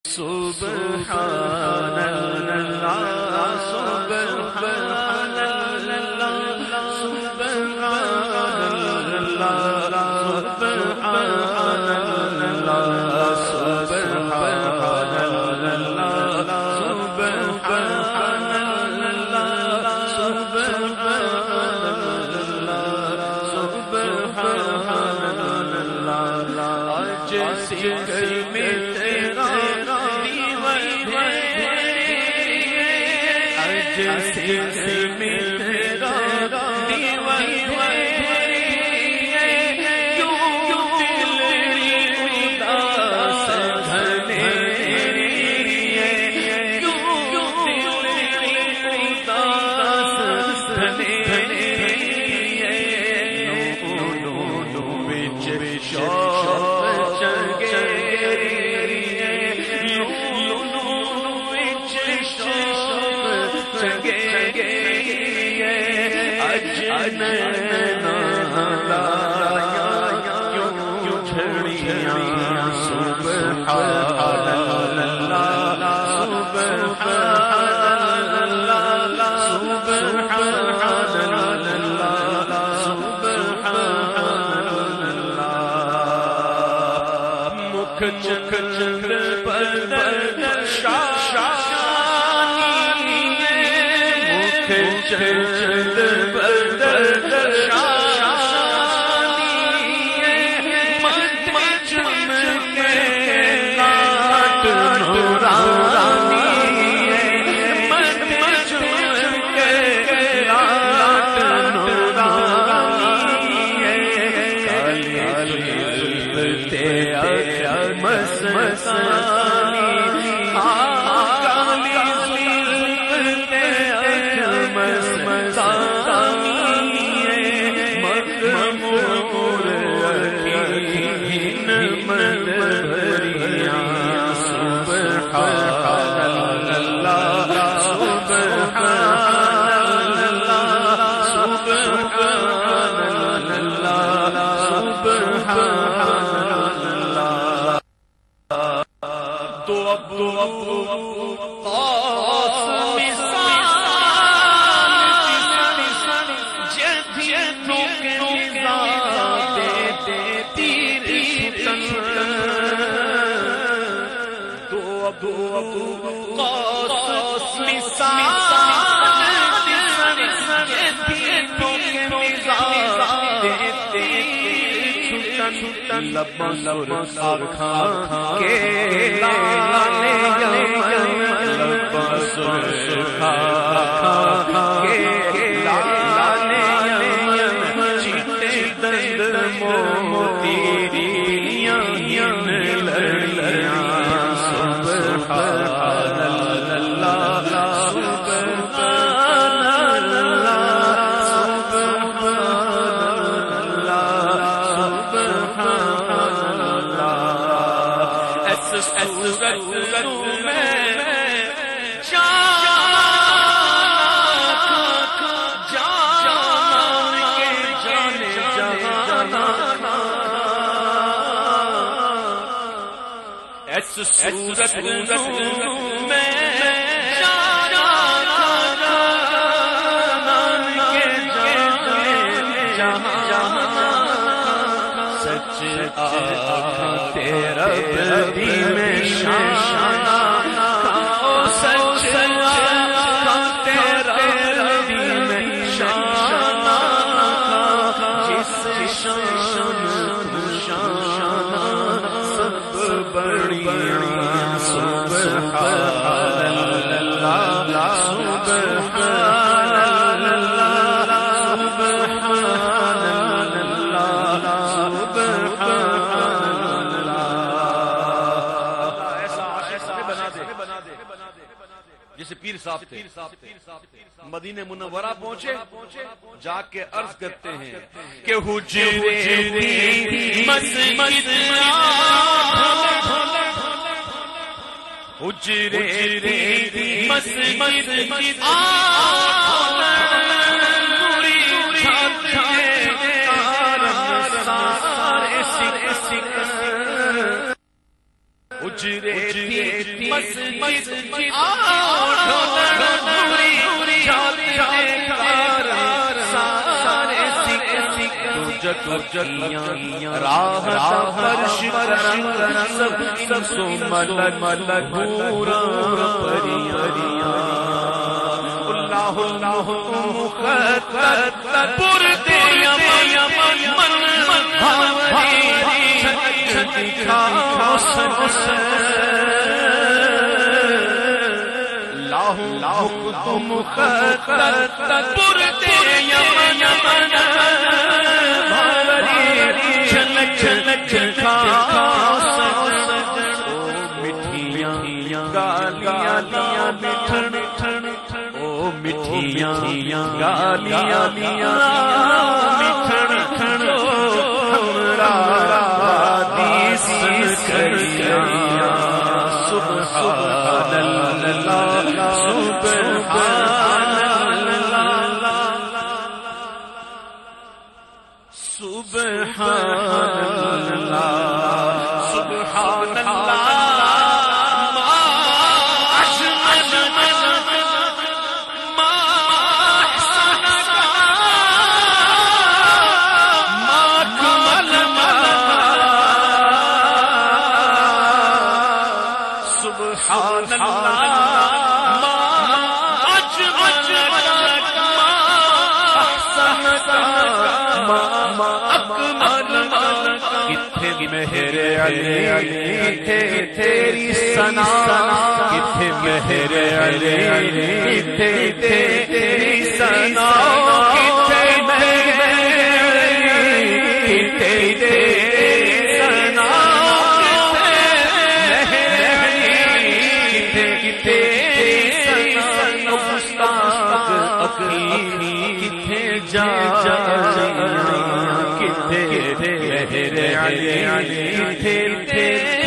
سبحان اللہ سبحان اللہ سبحان اللہ سبحان اللہ سبحان اللہ سبحان اللہ سبحان اللہ سبحان اللہ آج سکر میں تیرا جیسے میرا دیوان کیوں دل اداس گھنے کیوں دل اداس گھنے نو وچ شوق جگے چند بدر شانی مت چمکے لاٹ نورانی مت چمکے لاٹ نورانی کالی زلفتے مس مسانی لبوں آنکھاں کے لانے لبوں آنکھاں کے لانے چیتے درد موتی لڑیاں سبحان اللہ سبحان اللہ صورت میں سچ تیرا بھی میں شانا سچ تیرا بھی میں شانا جس شان شانا سب بڑی جیسے پیر صاحب تھے مدینہ منورہ پہنچے جا کے عرض کرتے ہیں کہ حجرے مسجد حجرے راہ فرش کرم سب سو ملک پورا پریاں اللہ اللہ مخطط پردے یمن من بھاوری دکھاؤ اللہ مخطط پردے یمن مٹھیاں گالیاں مٹھن ہمرا حدیث کریاں سبحان اللہ سبحان اللہ سبحان اللہ سبحان اللہ مہر علی تیری ثنا کتھے مہر علی تیری ثنا کتھے مہر علی تیری ثنا مہر علی تیری ثنا مشتاق اکیلی کتھے جا کتھے مہر علی